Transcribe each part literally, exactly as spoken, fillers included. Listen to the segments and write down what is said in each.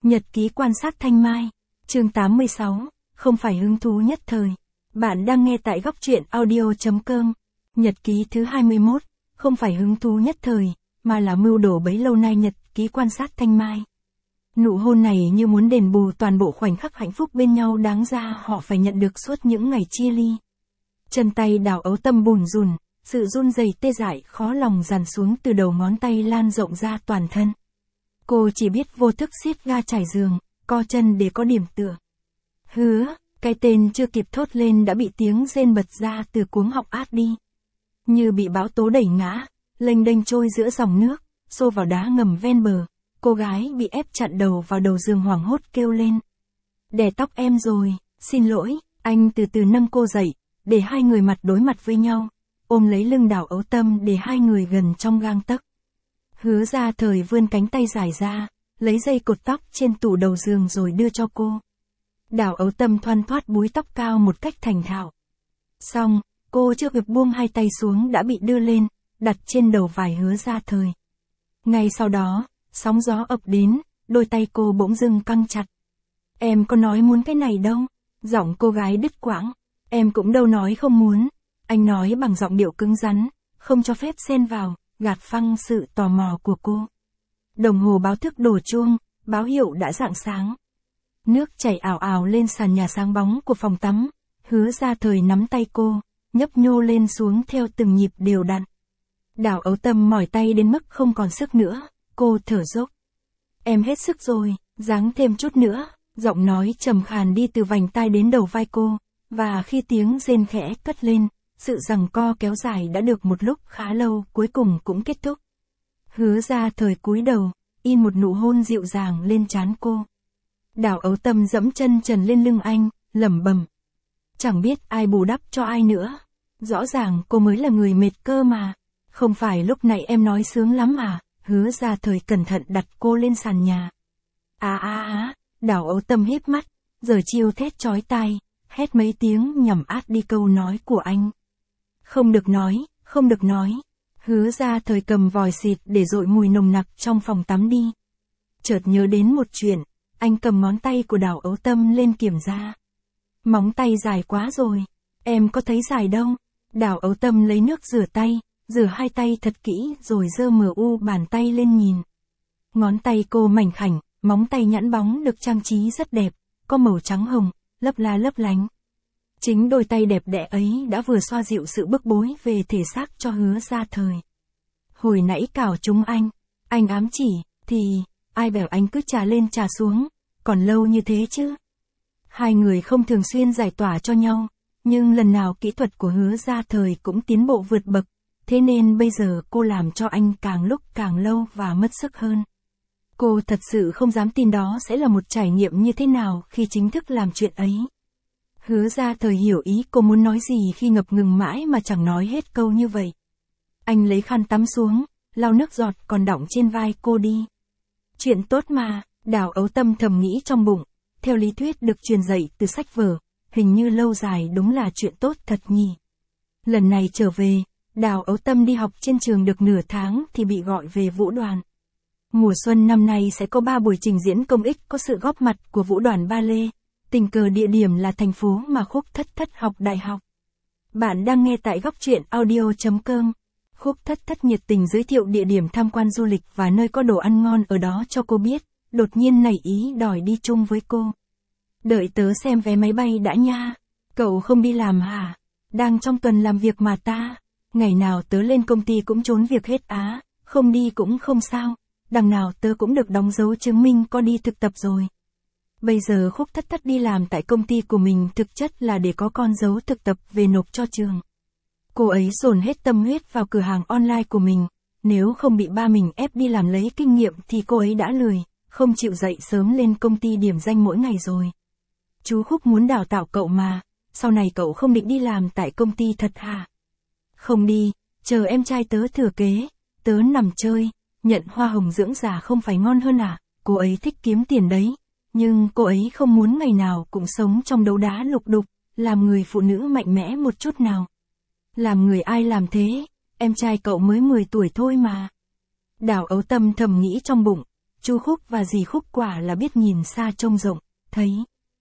Nhật ký quan sát Thanh Mai. Chương tám mươi sáu, không phải hứng thú nhất thời. Bạn đang nghe tại góc truyện audio chấm com. Nhật ký thứ hai mươi mốt, không phải hứng thú nhất thời, mà là mưu đồ bấy lâu nay. Nhật ký quan sát Thanh Mai. Nụ hôn này như muốn đền bù toàn bộ khoảnh khắc hạnh phúc bên nhau đáng ra họ phải nhận được suốt những ngày chia ly. Chân tay Đào Ấu Tâm bùn rùn, sự run rẩy tê dại khó lòng dàn xuống từ đầu ngón tay lan rộng ra toàn thân. Cô chỉ biết vô thức siết ga trải giường, co chân để có điểm tựa. Hứa, cái tên chưa kịp thốt lên đã bị tiếng rên bật ra từ cuống họng át đi. Như bị bão tố đẩy ngã, lênh đênh trôi giữa dòng nước, xô vào đá ngầm ven bờ, cô gái bị ép chặn đầu vào đầu giường hoảng hốt kêu lên. Đè tóc em rồi, xin lỗi, anh từ từ nâng cô dậy, để hai người mặt đối mặt với nhau, ôm lấy lưng Đào Ấu Tâm để hai người gần trong gang tấc. Hứa Ra Thời vươn cánh tay dài ra, lấy dây cột tóc trên tủ đầu giường rồi đưa cho cô. Đào Ấu Tâm thoăn thoắt búi tóc cao một cách thành thạo. Xong, cô chưa kịp buông hai tay xuống đã bị đưa lên, đặt trên đầu vai Hứa Ra Thời. Ngay sau đó, sóng gió ập đến, đôi tay cô bỗng dưng căng chặt. Em có nói muốn cái này đâu, giọng cô gái đứt quãng. Em cũng đâu nói không muốn, anh nói bằng giọng điệu cứng rắn, không cho phép xen vào, gạt phăng sự tò mò của cô. Đồng hồ báo thức đổ chuông, báo hiệu đã rạng sáng. Nước chảy ào ào lên sàn nhà sáng bóng của phòng tắm, Hứa Ra Thời nắm tay cô, nhấp nhô lên xuống theo từng nhịp đều đặn. Đào Ấu Tâm mỏi tay đến mức không còn sức nữa, cô thở dốc. Em hết sức rồi, ráng thêm chút nữa, giọng nói trầm khàn đi từ vành tai đến đầu vai cô, và khi tiếng rên khẽ cất lên, sự giằng co kéo dài đã được một lúc khá lâu cuối cùng cũng kết thúc. Hứa Ra Thời cúi đầu, in một nụ hôn dịu dàng lên trán cô. Đào Ấu Tâm dẫm chân trần lên lưng anh, lẩm bẩm. Chẳng biết ai bù đắp cho ai nữa. Rõ ràng cô mới là người mệt cơ mà. Không phải lúc nãy em nói sướng lắm à? Hứa Ra Thời cẩn thận đặt cô lên sàn nhà. À à à, Đào Ấu Tâm híp mắt, giờ chiêu thét chói tai, hét mấy tiếng nhằm át đi câu nói của anh. Không được nói, không được nói. Hứa Ra Thời cầm vòi xịt để dội mùi nồng nặc trong phòng tắm đi. Chợt nhớ đến một chuyện, anh cầm ngón tay của Đào Ấu Tâm lên kiểm tra. Móng tay dài quá rồi, em có thấy dài đâu. Đào Ấu Tâm lấy nước rửa tay, rửa hai tay thật kỹ rồi giơ mờ u bàn tay lên nhìn. Ngón tay cô mảnh khảnh, móng tay nhẵn bóng được trang trí rất đẹp, có màu trắng hồng, lấp la lấp lánh. Chính đôi tay đẹp đẽ ấy đã vừa xoa dịu sự bức bối về thể xác cho Hứa Ra Thời. Hồi nãy cào chúng anh, anh ám chỉ, thì, ai bảo anh cứ trà lên trà xuống, còn lâu như thế chứ. Hai người không thường xuyên giải tỏa cho nhau, nhưng lần nào kỹ thuật của Hứa Ra Thời cũng tiến bộ vượt bậc, thế nên bây giờ cô làm cho anh càng lúc càng lâu và mất sức hơn. Cô thật sự không dám tin đó sẽ là một trải nghiệm như thế nào khi chính thức làm chuyện ấy. Hứa Ra Thời hiểu ý cô muốn nói gì khi ngập ngừng mãi mà chẳng nói hết câu như vậy. Anh lấy khăn tắm xuống, lau nước giọt còn đọng trên vai cô đi. Chuyện tốt mà, Đào Ấu Tâm thầm nghĩ trong bụng, theo lý thuyết được truyền dạy từ sách vở, hình như lâu dài đúng là chuyện tốt thật nhỉ. Lần này trở về, Đào Ấu Tâm đi học trên trường được nửa tháng thì bị gọi về vũ đoàn. Mùa xuân năm nay sẽ có ba buổi trình diễn công ích có sự góp mặt của vũ đoàn ba lê. Tình cờ địa điểm là thành phố mà Khúc Thất Thất học đại học. Bạn đang nghe tại góc truyện audio chấm com. Khúc Thất Thất nhiệt tình giới thiệu địa điểm tham quan du lịch và nơi có đồ ăn ngon ở đó cho cô biết, đột nhiên nảy ý đòi đi chung với cô. Đợi tớ xem vé máy bay đã nha. Cậu không đi làm hả? Đang trong tuần làm việc mà ta. Ngày nào tớ lên công ty cũng trốn việc hết á, không đi cũng không sao. Đằng nào tớ cũng được đóng dấu chứng minh có đi thực tập rồi. Bây giờ Khúc Thất Thất đi làm tại công ty của mình thực chất là để có con dấu thực tập về nộp cho trường. Cô ấy dồn hết tâm huyết vào cửa hàng online của mình, nếu không bị ba mình ép đi làm lấy kinh nghiệm thì cô ấy đã lười, không chịu dậy sớm lên công ty điểm danh mỗi ngày rồi. Chú Khúc muốn đào tạo cậu mà, sau này cậu không định đi làm tại công ty thật hả? Không đi, chờ em trai tớ thừa kế, tớ nằm chơi, nhận hoa hồng dưỡng già không phải ngon hơn à? Cô ấy thích kiếm tiền đấy. Nhưng cô ấy không muốn ngày nào cũng sống trong đấu đá lục đục, làm người phụ nữ mạnh mẽ một chút nào. Làm người ai làm thế, em trai cậu mới mười tuổi thôi mà. Đào Ấu Tâm thầm nghĩ trong bụng, Chu Khúc và dì Khúc quả là biết nhìn xa trông rộng, thấy.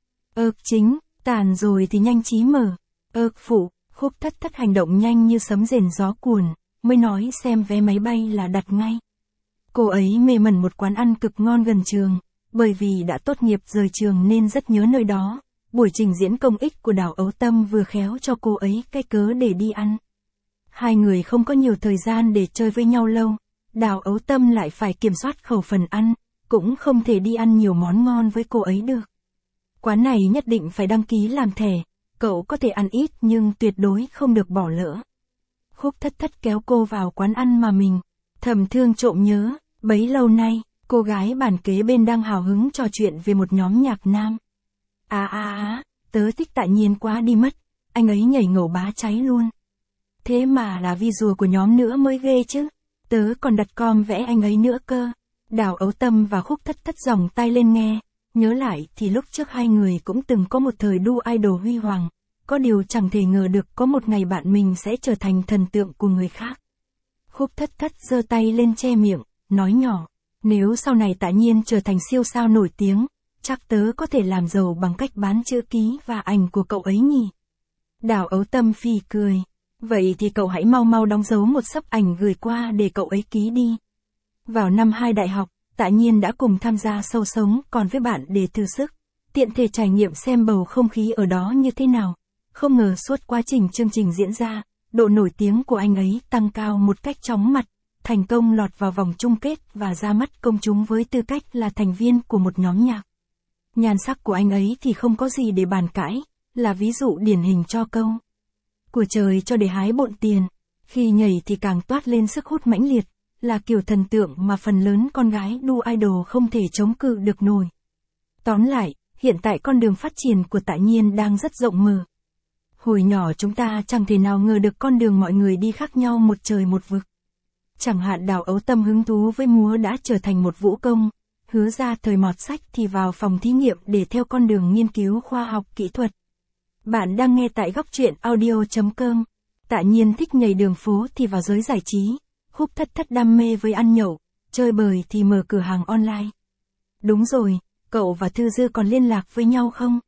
Ơ chính, tàn rồi thì nhanh trí mở. Ơ phụ, Khúc thất thất hành động nhanh như sấm rền gió cuồn, mới nói xem vé máy bay là đặt ngay. Cô ấy mê mẩn một quán ăn cực ngon gần trường, bởi vì đã tốt nghiệp rời trường nên rất nhớ nơi đó. Buổi trình diễn công ích của Đào Ấu Tâm vừa khéo cho cô ấy cái cớ để đi ăn. Hai người không có nhiều thời gian để chơi với nhau lâu, Đào Ấu Tâm lại phải kiểm soát khẩu phần ăn, cũng không thể đi ăn nhiều món ngon với cô ấy được. Quán này nhất định phải đăng ký làm thẻ, cậu có thể ăn ít nhưng tuyệt đối không được bỏ lỡ. Khúc thất thất kéo cô vào quán ăn mà mình thầm thương trộm nhớ, bấy lâu nay, cô gái bàn kế bên đang hào hứng trò chuyện về một nhóm nhạc nam. À à à, tớ thích Tạ Nhiên quá đi mất, anh ấy nhảy ngầu bá cháy luôn. Thế mà là visual của nhóm nữa mới ghê chứ, tớ còn đặt com vẽ anh ấy nữa cơ. Đào Ấu Tâm và Khúc thất thất dòng tay lên nghe, nhớ lại thì lúc trước hai người cũng từng có một thời đu idol huy hoàng, có điều chẳng thể ngờ được có một ngày bạn mình sẽ trở thành thần tượng của người khác. Khúc thất thất giơ tay lên che miệng, nói nhỏ, nếu sau này Tạ Nhiên trở thành siêu sao nổi tiếng, chắc tớ có thể làm giàu bằng cách bán chữ ký và ảnh của cậu ấy nhỉ. Đào Ấu Tâm phì cười, vậy thì cậu hãy mau mau đóng dấu một xấp ảnh gửi qua để cậu ấy ký đi. Vào năm hai đại học, Tạ Nhiên đã cùng tham gia show sống còn với bạn để thử sức, tiện thể trải nghiệm xem bầu không khí ở đó như thế nào. Không ngờ suốt quá trình chương trình diễn ra, độ nổi tiếng của anh ấy tăng cao một cách chóng mặt, thành công lọt vào vòng chung kết và ra mắt công chúng với tư cách là thành viên của một nhóm nhạc. Nhan sắc của anh ấy thì không có gì để bàn cãi, là ví dụ điển hình cho câu của trời cho để hái bộn tiền, khi nhảy thì càng toát lên sức hút mãnh liệt, là kiểu thần tượng mà phần lớn con gái đu idol không thể chống cự được nổi. Tóm lại, hiện tại con đường phát triển của Tạ Nhiên đang rất rộng mở. Hồi nhỏ chúng ta chẳng thể nào ngờ được con đường mọi người đi khác nhau một trời một vực. Chẳng hạn Đào Ấu Tâm hứng thú với múa đã trở thành một vũ công, hứa ra thời mọt sách thì vào phòng thí nghiệm để theo con đường nghiên cứu khoa học kỹ thuật. Bạn đang nghe tại góc truyện audio chấm com. Tạ Nhiên thích nhảy đường phố thì vào giới giải trí, Khúc thất thất đam mê với ăn nhậu, chơi bời thì mở cửa hàng online. Đúng rồi, cậu và Thư Dư còn liên lạc với nhau không?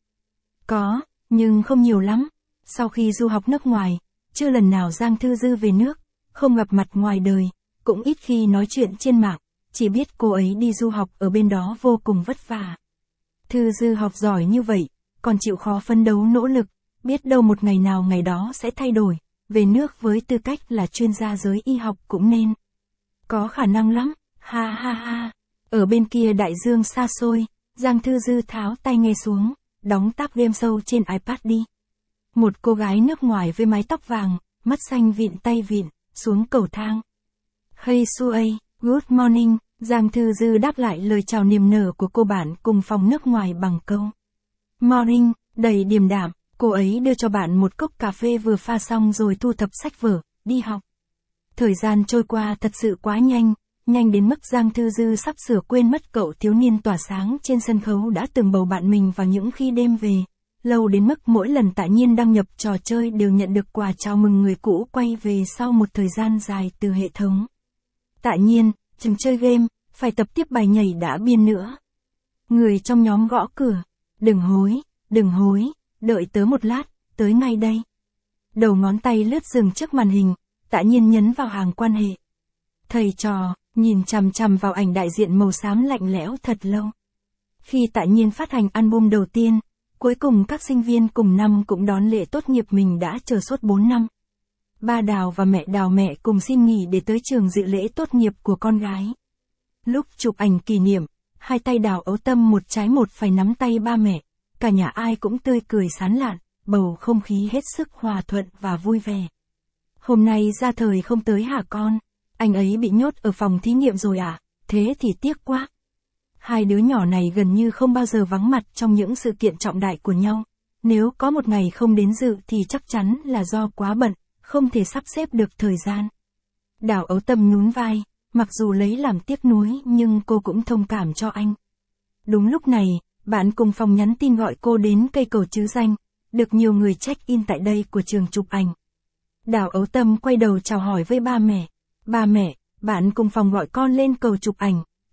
Có, nhưng không nhiều lắm. Sau khi du học nước ngoài, chưa lần nào Giang Thư Dư về nước, không gặp mặt ngoài đời, cũng ít khi nói chuyện trên mạng, chỉ biết cô ấy đi du học ở bên đó vô cùng vất vả. Thư Dư học giỏi như vậy, còn chịu khó phấn đấu nỗ lực, biết đâu một ngày nào ngày đó sẽ thay đổi, về nước với tư cách là chuyên gia giới y học cũng nên. Có khả năng lắm, ha ha ha. Ở bên kia đại dương xa xôi, Giang Thư Dư tháo tai nghe xuống, đóng tab game show trên iPad đi. Một cô gái nước ngoài với mái tóc vàng, mắt xanh vịn tay vịn, xuống cầu thang. Hey Suey, good morning, Giang Thư Dư đáp lại lời chào niềm nở của cô bạn cùng phòng nước ngoài bằng câu morning, đầy điềm đạm, cô ấy đưa cho bạn một cốc cà phê vừa pha xong rồi thu thập sách vở, đi học. Thời gian trôi qua thật sự quá nhanh, nhanh đến mức Giang Thư Dư sắp sửa quên mất cậu thiếu niên tỏa sáng trên sân khấu đã từng bầu bạn mình vào những khi đêm về. Lâu đến mức mỗi lần Tạ Nhiên đăng nhập trò chơi đều nhận được quà chào mừng người cũ quay về sau một thời gian dài từ hệ thống. Tạ Nhiên, chừng chơi game, phải tập tiếp bài nhảy đã biên nữa. Người trong nhóm gõ cửa. Đừng hối, đừng hối, đợi tớ một lát, tới ngay đây. Đầu ngón tay lướt dừng trước màn hình, Tạ Nhiên nhấn vào hàng quan hệ. Thầy trò, nhìn chằm chằm vào ảnh đại diện màu xám lạnh lẽo thật lâu. Khi Tạ Nhiên phát hành album đầu tiên, cuối cùng các sinh viên cùng năm cũng đón lễ tốt nghiệp mình đã chờ suốt bốn năm. Ba Đào và mẹ Đào mẹ cùng xin nghỉ để tới trường dự lễ tốt nghiệp của con gái. Lúc chụp ảnh kỷ niệm, hai tay Đào Ấu Tâm một trái một phải nắm tay ba mẹ, cả nhà ai cũng tươi cười sán lạn, bầu không khí hết sức hòa thuận và vui vẻ. Hôm nay ra thời không tới hả con? Anh ấy bị nhốt ở phòng thí nghiệm rồi à? Thế thì tiếc quá. Hai đứa nhỏ này gần như không bao giờ vắng mặt trong những sự kiện trọng đại của nhau. Nếu có một ngày không đến dự thì chắc chắn là do quá bận, không thể sắp xếp được thời gian. Đào Ấu Tâm nhún vai, mặc dù lấy làm tiếc nuối nhưng cô cũng thông cảm cho anh. Đúng lúc này, bạn cùng phòng nhắn tin gọi cô đến cây cầu trứ danh, được nhiều người check-in tại đây của trường chụp ảnh. Đào Ấu Tâm quay đầu chào hỏi với ba mẹ. Ba mẹ, bạn cùng phòng gọi con lên cầu chụp ảnh,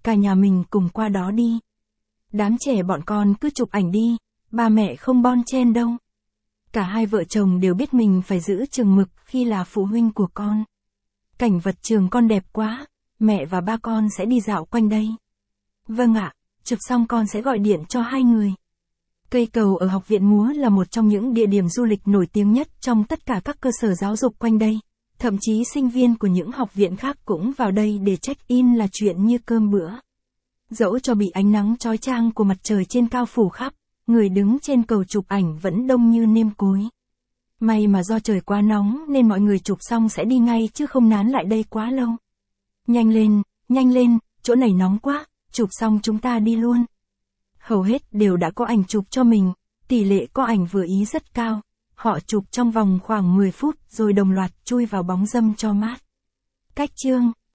cả nhà mình cùng qua đó đi. Đám trẻ bọn con cứ chụp ảnh đi, ba mẹ không bon chen đâu. Cả hai vợ chồng đều biết mình phải giữ chừng mực khi là phụ huynh của con. Cảnh vật trường con đẹp quá, mẹ và ba con sẽ đi dạo quanh đây. Vâng ạ, chụp xong con sẽ gọi điện cho hai người. Cây cầu ở Học viện Múa là một trong những địa điểm du lịch nổi tiếng nhất trong tất cả các cơ sở giáo dục quanh đây. Thậm chí sinh viên của những học viện khác cũng vào đây để check-in là chuyện như cơm bữa. Dẫu cho bị ánh nắng chói chang của mặt trời trên cao phủ khắp, người đứng trên cầu chụp ảnh vẫn đông như nêm cối. May mà do trời quá nóng nên mọi người chụp xong sẽ đi ngay chứ không nán lại đây quá lâu. Nhanh lên, nhanh lên, chỗ này nóng quá, chụp xong chúng ta đi luôn. Hầu hết đều đã có ảnh chụp cho mình, tỷ lệ có ảnh vừa ý rất cao. Họ chụp trong vòng khoảng mười phút rồi đồng loạt chui vào bóng râm cho mát. Cách chương